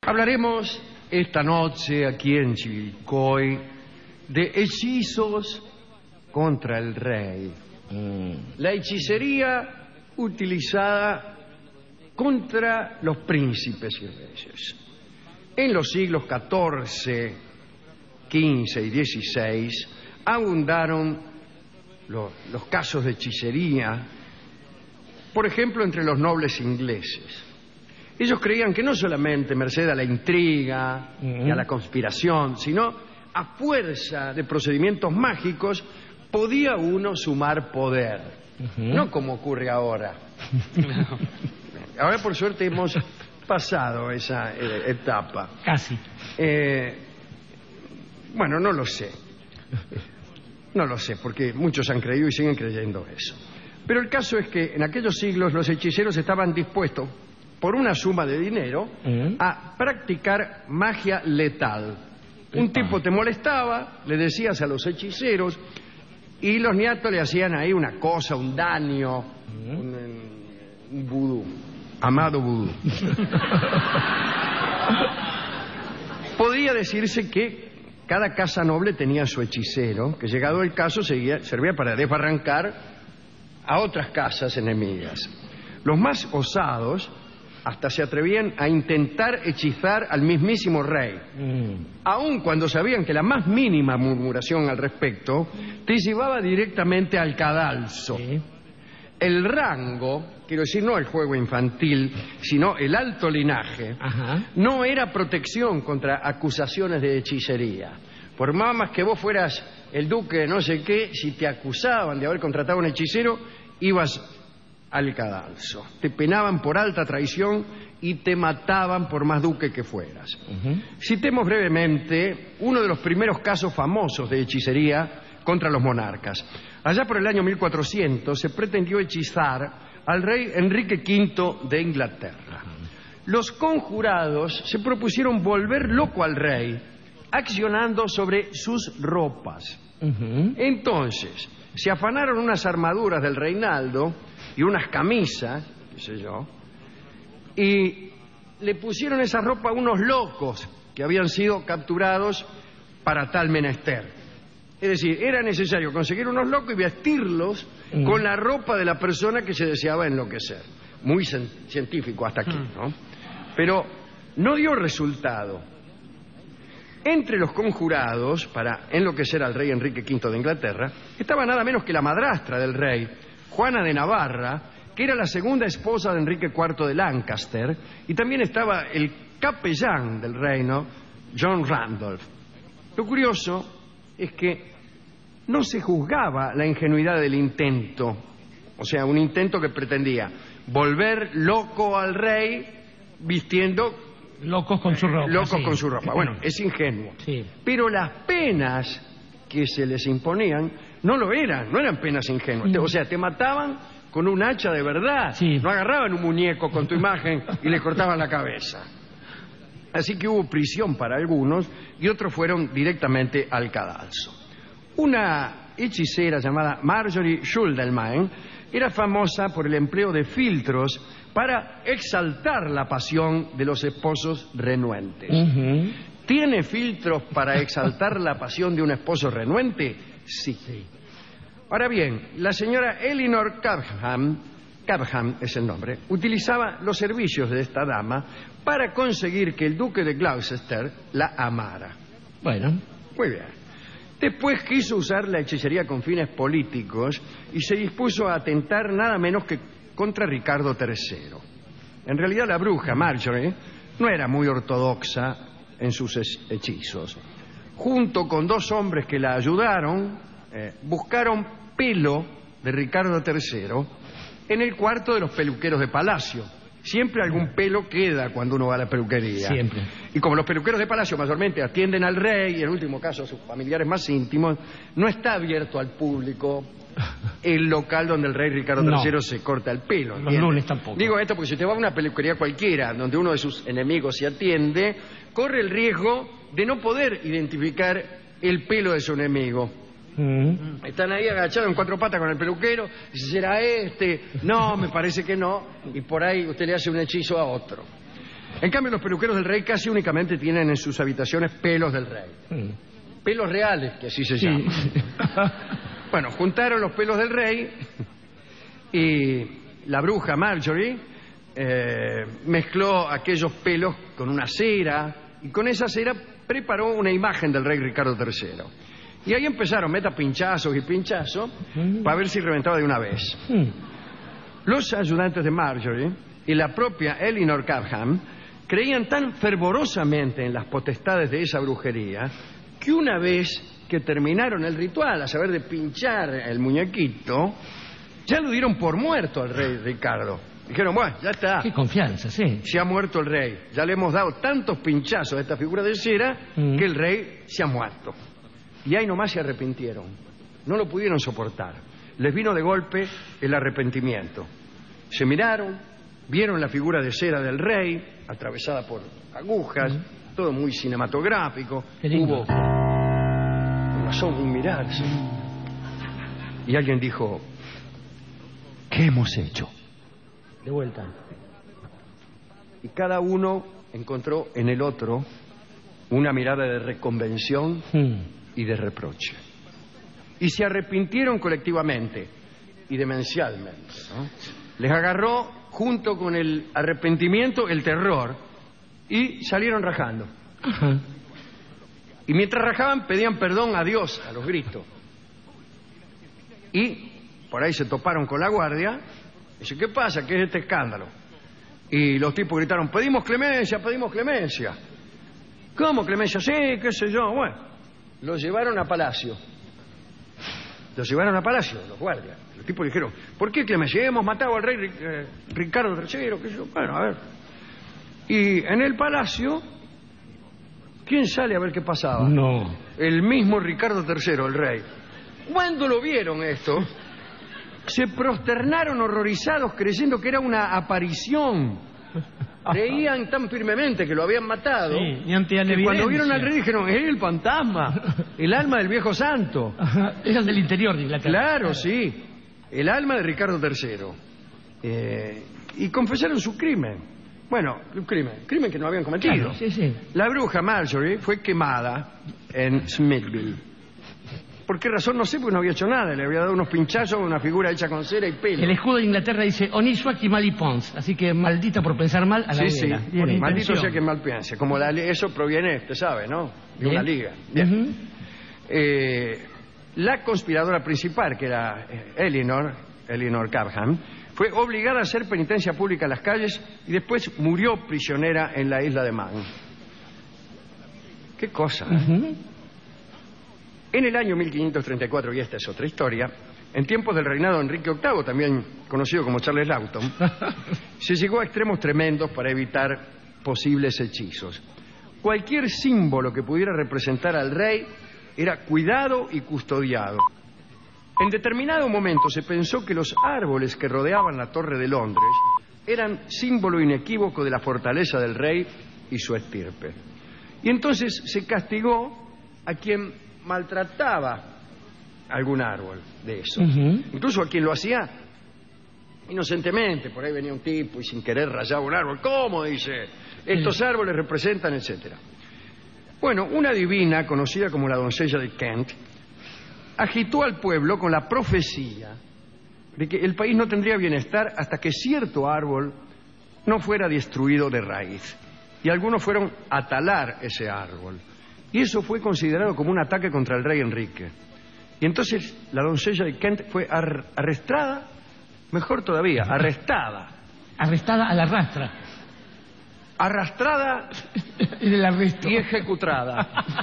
Hablaremos esta noche aquí en Chivilcoy de hechizos contra el rey. La hechicería utilizada contra los príncipes y reyes. En los siglos XIV, XV y XVI abundaron los casos de hechicería, por ejemplo, entre los nobles ingleses. Ellos creían que no solamente merced a la intriga y a la conspiración, sino a fuerza de procedimientos mágicos podía uno sumar poder. No como ocurre ahora. Ahora, por suerte, hemos pasado esa etapa. Casi. Bueno, no lo sé. No lo sé, porque muchos han creído y siguen creyendo eso. Pero el caso es que en aquellos siglos los hechiceros estaban dispuestos, por una suma de dinero, a practicar magia letal. Un tipo te molestaba, le decías a los hechiceros, y los niatos le hacían ahí una cosa, un daño, un vudú, amado vudú. Podría decirse que cada casa noble tenía su hechicero, que llegado el caso servía para desbarrancar a otras casas enemigas. Los más osados hasta se atrevían a intentar hechizar al mismísimo rey, aun cuando sabían que la más mínima murmuración al respecto te llevaba directamente al cadalso. Sí. El rango, quiero decir, no el juego infantil, sino el alto linaje, no era protección contra acusaciones de hechicería. Por más que vos fueras el duque de no sé qué, si te acusaban de haber contratado a un hechicero, ibas al cadalso. Te penaban por alta traición y te mataban por más duque que fueras. Citemos brevemente uno de los primeros casos famosos de hechicería contra los monarcas. Allá por el año 1400 se pretendió hechizar al rey Enrique V de Inglaterra. Los conjurados se propusieron volver loco al rey, accionando sobre sus ropas. Entonces, se afanaron unas armaduras del reinaldo y unas camisas, qué sé yo, y le pusieron esa ropa a unos locos que habían sido capturados para tal menester. Es decir, era necesario conseguir unos locos y vestirlos con la ropa de la persona que se deseaba enloquecer. Muy científico hasta aquí, ¿no? Pero no dio resultado. Entre los conjurados para enloquecer al rey Enrique V de Inglaterra estaba nada menos que la madrastra del rey, Juana de Navarra, que era la segunda esposa de Enrique IV de Lancaster, y también estaba el capellán del reino, John Randolph. Lo curioso es que no se juzgaba la ingenuidad del intento, o sea, un intento que pretendía volver loco al rey vistiendo locos con su ropa. Locos con su ropa. Bueno, es ingenuo. Sí. Pero las penas que se les imponían no lo eran, no eran penas ingenuas. O sea, te mataban con un hacha de verdad. Sí. No agarraban un muñeco con tu imagen y le cortaban la cabeza. Así que hubo prisión para algunos y otros fueron directamente al cadalso. Una hechicera llamada Marjorie Schuldelmein era famosa por el empleo de filtros para exaltar la pasión de los esposos renuentes. ¿Tiene filtros para exaltar la pasión de un esposo renuente? Sí. Ahora bien, la señora Eleanor Cabham es el nombre, utilizaba los servicios de esta dama para conseguir que el duque de Gloucester la amara. Bueno. Muy bien. Después quiso usar la hechicería con fines políticos y se dispuso a atentar nada menos que contra Ricardo III. En realidad la bruja, Marjorie, no era muy ortodoxa en sus hechizos. Junto con dos hombres que la ayudaron, buscaron pelo de Ricardo III en el cuarto de los peluqueros de palacio. Siempre algún pelo queda cuando uno va a la peluquería. Siempre. Y como los peluqueros de palacio mayormente atienden al rey y en último caso a sus familiares más íntimos, no está abierto al público el local donde el rey Ricardo III se corta el pelo. Los lunes tampoco. Digo esto porque si usted va a una peluquería cualquiera donde uno de sus enemigos se atiende, corre el riesgo de no poder identificar el pelo de su enemigo. Están ahí agachados en cuatro patas con el peluquero. Dice, ¿será este? No, me parece que no. Y por ahí usted le hace un hechizo a otro. En cambio, los peluqueros del rey casi únicamente tienen en sus habitaciones pelos del rey. Pelos reales, que así se llaman. Bueno, juntaron los pelos del rey y la bruja Marjorie mezcló aquellos pelos con una cera y con esa cera preparó una imagen del rey Ricardo III. Y ahí empezaron, meta pinchazos y pinchazos para ver si reventaba de una vez. Los ayudantes de Marjorie y la propia Eleanor Cabham creían tan fervorosamente en las potestades de esa brujería que una vez que terminaron el ritual, a saber de pinchar el muñequito, ya lo dieron por muerto al rey Ricardo. Dijeron, bueno, ya está. Qué confianza, sí. Se ha muerto el rey. Ya le hemos dado tantos pinchazos a esta figura de cera que el rey se ha muerto. Y ahí nomás se arrepintieron. No lo pudieron soportar. Les vino de golpe el arrepentimiento. Se miraron, vieron la figura de cera del rey, atravesada por agujas, todo muy cinematográfico. Hubo un mirarse. Y alguien dijo, ¿qué hemos hecho? De vuelta. Y cada uno encontró en el otro una mirada de reconvención y de reproche. Y se arrepintieron colectivamente y demencialmente, ¿no? Les agarró junto con el arrepentimiento el terror y salieron rajando. Ajá. Y mientras rajaban pedían perdón a Dios a los gritos. Y por ahí se toparon con la guardia. Dice, ¿qué pasa? ¿Qué es este escándalo? Y los tipos gritaron, pedimos clemencia, pedimos clemencia. ¿Cómo clemencia? Sí, qué sé yo. Bueno, los llevaron a palacio. Los llevaron a palacio, los guardias. Los tipos dijeron, ¿por qué clemencia? Hemos matado al rey Ricardo III, qué sé yo. Bueno, a ver. Y en el palacio, ¿quién sale a ver qué pasaba? No. El mismo Ricardo III, el rey. Cuando lo vieron esto, se prosternaron horrorizados creyendo que era una aparición. Creían tan firmemente que lo habían matado, Sí, que cuando vieron al rey dijeron, es el fantasma, el alma del viejo santo. Era del interior de Inglaterra. Claro, sí, el alma de Ricardo III. Y confesaron su crimen. Bueno, un crimen que no habían cometido. Claro, sí, sí. La bruja Marjorie fue quemada en Smithville. ¿Por qué razón? No sé, porque no había hecho nada. Le había dado unos pinchazos a una figura hecha con cera y pelo. El escudo de Inglaterra dice Oniswaki Mali Pons, así que maldita por pensar mal a la Sí, hoguera. sí. Bien, Maldito intención. sea que mal piense. Como eso proviene, usted sabe, ¿no? De Bien. una liga. Bien. La conspiradora principal, que era Eleanor Cabham, fue obligada a hacer penitencia pública en las calles y después murió prisionera en la isla de Man. ¿Qué cosa? En el año 1534, y esta es otra historia, en tiempos del reinado de Enrique VIII, también conocido como Charles Lawton, se llegó a extremos tremendos para evitar posibles hechizos. Cualquier símbolo que pudiera representar al rey era cuidado y custodiado. En determinado momento se pensó que los árboles que rodeaban la Torre de Londres eran símbolo inequívoco de la fortaleza del rey y su estirpe. Y entonces se castigó a quien maltrataba algún árbol de esos. Incluso a quien lo hacía inocentemente. Por ahí venía un tipo y sin querer rayaba un árbol. ¿Cómo? Dice, estos árboles representan, etcétera. Bueno, una divina conocida como la doncella de Kent agitó al pueblo con la profecía de que el país no tendría bienestar hasta que cierto árbol no fuera destruido de raíz. Y algunos fueron a talar ese árbol. Y eso fue considerado como un ataque contra el rey Enrique. Y entonces la doncella de Kent fue arrestada, mejor todavía, arrestada. Arrestada a la rastra. Arrastrada En el arresto. y ejecutada.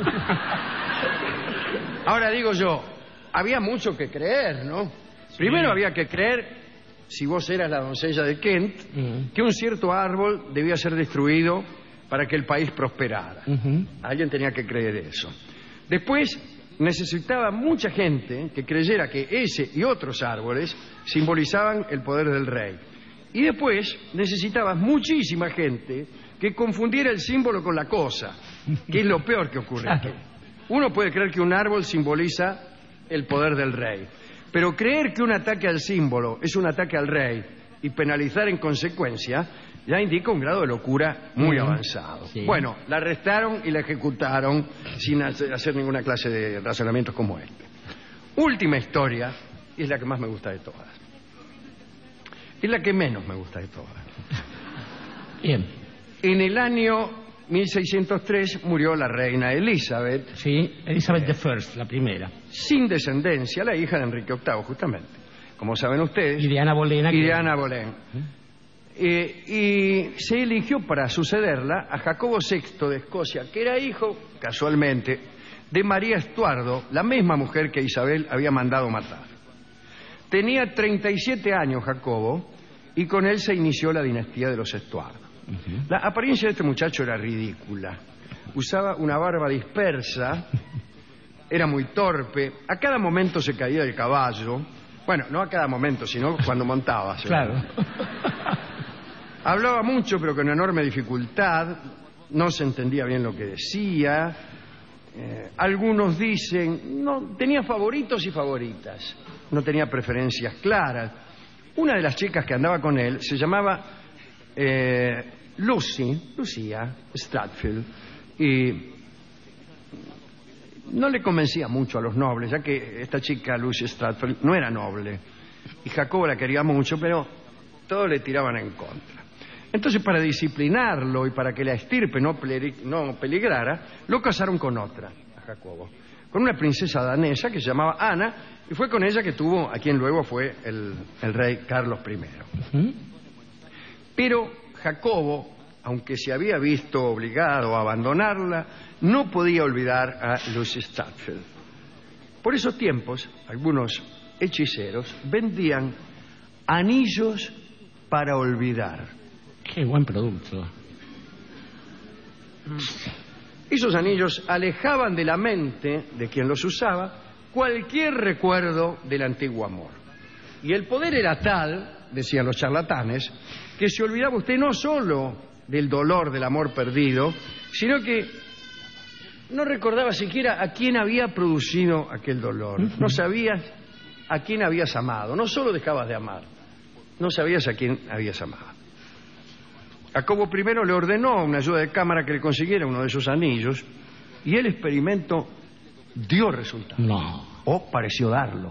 Ahora digo yo, había mucho que creer, ¿no? Primero había que creer, si vos eras la doncella de Kent, que un cierto árbol debía ser destruido para que el país prosperara. Alguien tenía que creer eso. Después necesitaba mucha gente que creyera que ese y otros árboles simbolizaban el poder del rey. Y después necesitaba muchísima gente que confundiera el símbolo con la cosa, que es lo peor que ocurre aquí. Uno puede creer que un árbol simboliza el poder del rey, pero creer que un ataque al símbolo es un ataque al rey y penalizar en consecuencia ya indica un grado de locura muy avanzado. Sí. Bueno, la arrestaron y la ejecutaron sin hacer ninguna clase de razonamientos como este. Última historia, y es la que más me gusta de todas. Es la que menos me gusta de todas. Bien. En el año 1603 murió la reina Elizabeth, Sí, Elizabeth I, la primera. sin descendencia, la hija de Enrique VIII, justamente. Como saben ustedes. Y de Ana Bolena. Y de Ana Bolén. Y se eligió para sucederla a Jacobo VI de Escocia, que era hijo, casualmente, de María Estuardo, la misma mujer que Isabel había mandado matar. Tenía 37 años Jacobo, y con él se inició la dinastía de los Estuardo. La apariencia de este muchacho era ridícula. Usaba una barba dispersa, era muy torpe, a cada momento se caía del caballo. Bueno, no a cada momento, sino cuando montaba. Claro. Hablaba mucho, pero con enorme dificultad. No se entendía bien lo que decía. Algunos dicen, no, tenía favoritos y favoritas. No tenía preferencias claras. Una de las chicas que andaba con él se llamaba Lucia Stratfield, y no le convencía mucho a los nobles, ya que esta chica, Lucia Stratfield, no era noble. Y Jacobo la quería mucho, pero todos le tiraban en contra. Entonces, para disciplinarlo y para que la estirpe no peligrara, lo casaron con otra, a Jacobo, con una princesa danesa que se llamaba Ana, y fue con ella que tuvo a quien luego fue el rey Carlos I. Pero Jacobo, aunque se había visto obligado a abandonarla, no podía olvidar a Lucy Stratfield. Por esos tiempos, algunos hechiceros vendían anillos para olvidar. Qué buen producto. Esos anillos alejaban de la mente de quien los usaba cualquier recuerdo del antiguo amor. Y el poder era tal, decían los charlatanes, que se olvidaba usted no solo del dolor del amor perdido, sino que no recordaba siquiera a quién había producido aquel dolor. No sabías a quién habías amado. No solo dejabas de amar, no sabías a quién habías amado. Jacobo I le ordenó a una ayuda de cámara que le consiguiera uno de esos anillos, y el experimento dio resultado. No. O pareció darlo.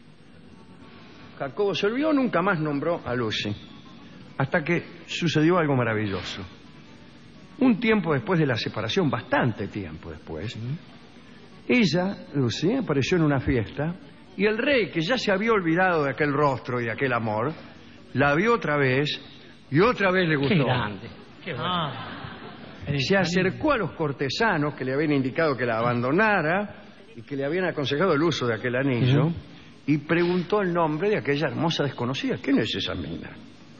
Jacobo se olvidó, nunca más nombró a Lucy, hasta que sucedió algo maravilloso. Un tiempo después de la separación, bastante tiempo después, ella, Lucy, apareció en una fiesta, y el rey, que ya se había olvidado de aquel rostro y de aquel amor, la vio otra vez, y otra vez le gustó. Qué grande. Qué bueno. Se acercó a los cortesanos que le habían indicado que la abandonara y que le habían aconsejado el uso de aquel anillo, y preguntó el nombre de aquella hermosa desconocida. ¿Quién es esa mina?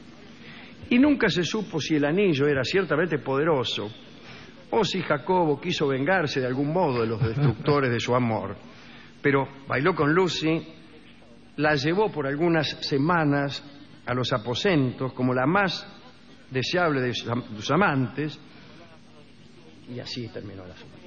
Y nunca se supo si el anillo era ciertamente poderoso o si Jacobo quiso vengarse de algún modo de los destructores de su amor. Pero bailó con Lucy, la llevó por algunas semanas a los aposentos como la más deseable de sus amantes, y así terminó el asunto.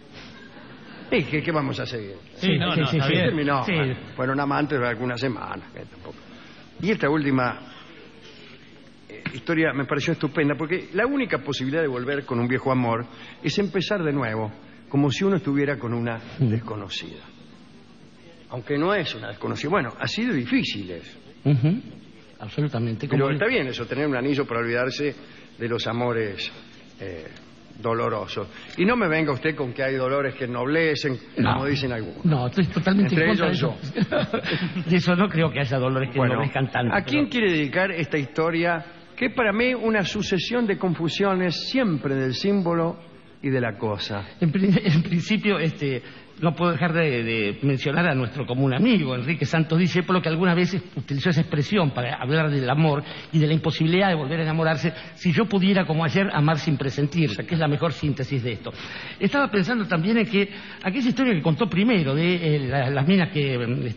¿Y qué vamos a seguir? Sí, Sí, terminó. Sí. Fueron amantes de algunas semanas. Tampoco. Y esta última historia me pareció estupenda, porque la única posibilidad de volver con un viejo amor es empezar de nuevo, como si uno estuviera con una desconocida. Aunque no es una desconocida. Bueno, ha sido difícil eso. Absolutamente. Pero está bien eso, tener un anillo para olvidarse de los amores dolorosos. Y no me venga usted con que hay dolores que ennoblecen, como dicen algunos. No, estoy totalmente Entre en contra ellos de eso. De eso no creo que haya dolores que ennoblecen tanto. ¿A quién quiere dedicar esta historia, que es para mí una sucesión de confusiones siempre del símbolo y de la cosa? En principio, no puedo dejar de mencionar a nuestro común amigo, Enrique Santos Discépolo, que algunas veces utilizó esa expresión para hablar del amor y de la imposibilidad de volver a enamorarse si yo pudiera, como ayer, amar sin presentir, que es la mejor síntesis de esto. Estaba pensando también en que aquella historia que contó primero de las minas que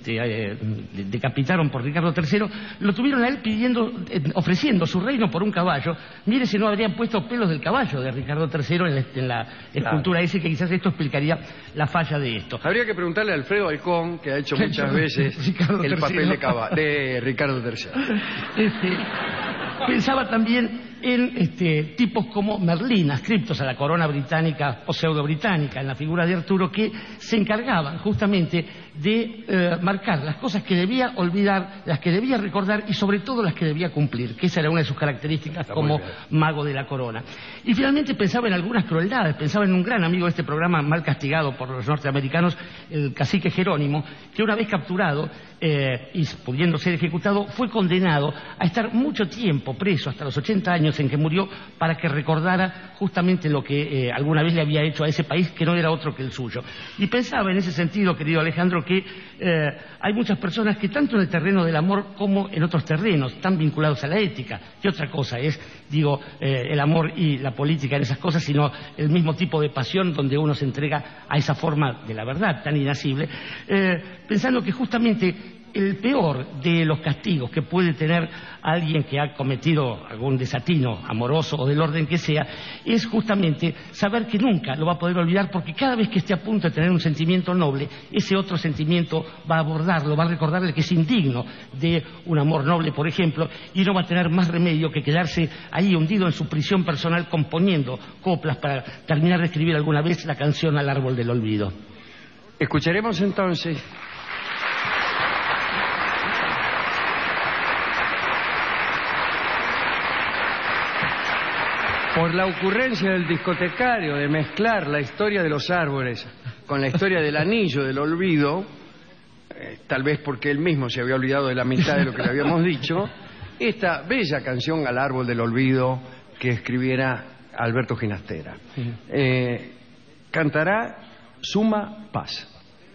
decapitaron por Ricardo III, lo tuvieron a él ofreciendo su reino por un caballo. Mire si no habrían puesto pelos del caballo de Ricardo III en la escultura ese, que quizás esto explicaría la falla de esto. Habría que preguntarle a Alfredo Alcón, que ha hecho muchas veces el papel de Ricardo III. Pensaba también en tipos como Merlín, adscriptos a la corona británica o pseudo-británica, en la figura de Arturo, que se encargaban justamente de marcar las cosas que debía olvidar, las que debía recordar y sobre todo las que debía cumplir, que esa era una de sus características como mago de la corona. Y finalmente pensaba en algunas crueldades, pensaba en un gran amigo de este programa, mal castigado por los norteamericanos, el cacique Jerónimo, que una vez capturado y pudiendo ser ejecutado, fue condenado a estar mucho tiempo preso, hasta los 80 años en que murió, para que recordara justamente lo que alguna vez le había hecho a ese país, que no era otro que el suyo. Y pensaba en ese sentido, querido Alejandro, que hay muchas personas que tanto en el terreno del amor como en otros terrenos están vinculados a la ética. ¿Qué otra cosa es, el amor y la política en esas cosas, sino el mismo tipo de pasión donde uno se entrega a esa forma de la verdad tan inasible, pensando que justamente el peor de los castigos que puede tener alguien que ha cometido algún desatino amoroso o del orden que sea, es justamente saber que nunca lo va a poder olvidar, porque cada vez que esté a punto de tener un sentimiento noble, ese otro sentimiento va a abordarlo, va a recordarle que es indigno de un amor noble, por ejemplo, y no va a tener más remedio que quedarse ahí hundido en su prisión personal componiendo coplas para terminar de escribir alguna vez la canción Al árbol del olvido. Escucharemos entonces por la ocurrencia del discotecario de mezclar la historia de los árboles con la historia del anillo del olvido, tal vez porque él mismo se había olvidado de la mitad de lo que le habíamos dicho, esta bella canción Al árbol del olvido que escribiera Alberto Ginastera. Cantará Suma Paz.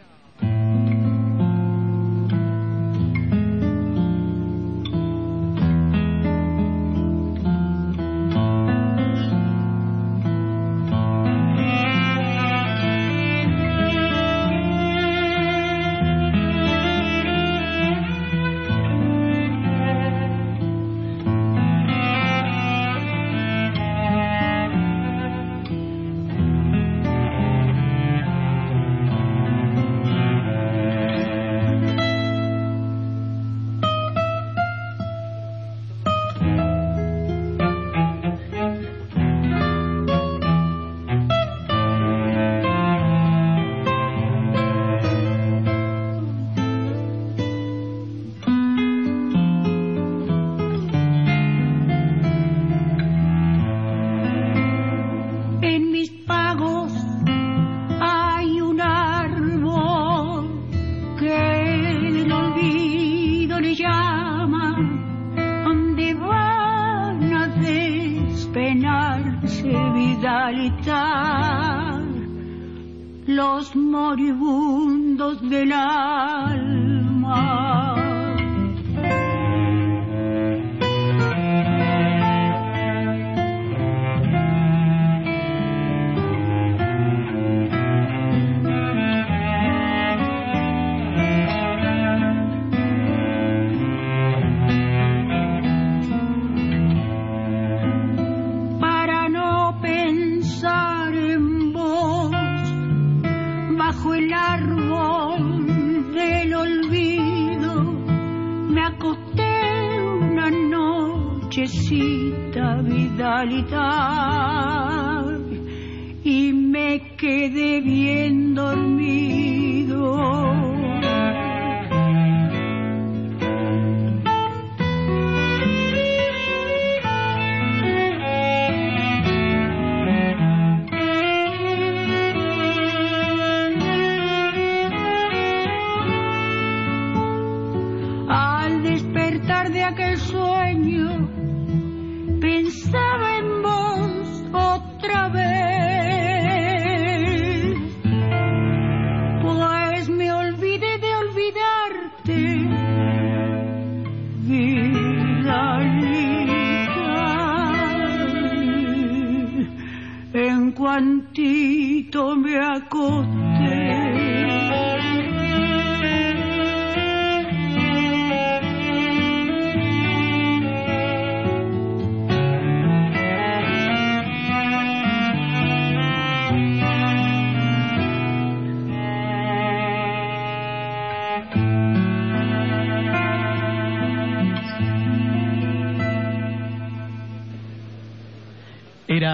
Los moribundos del alma. Para no pensar en vos, bajo el árbol del olvido, me acosté una nochecita vidalita y me quedé bien dormido. De aquel sueño pensaba en vos otra vez, pues me olvidé de olvidarte, vidalita, en cuantito me acosté.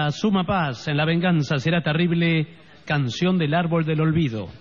suma paz, en la venganza será terrible, canción del árbol del olvido.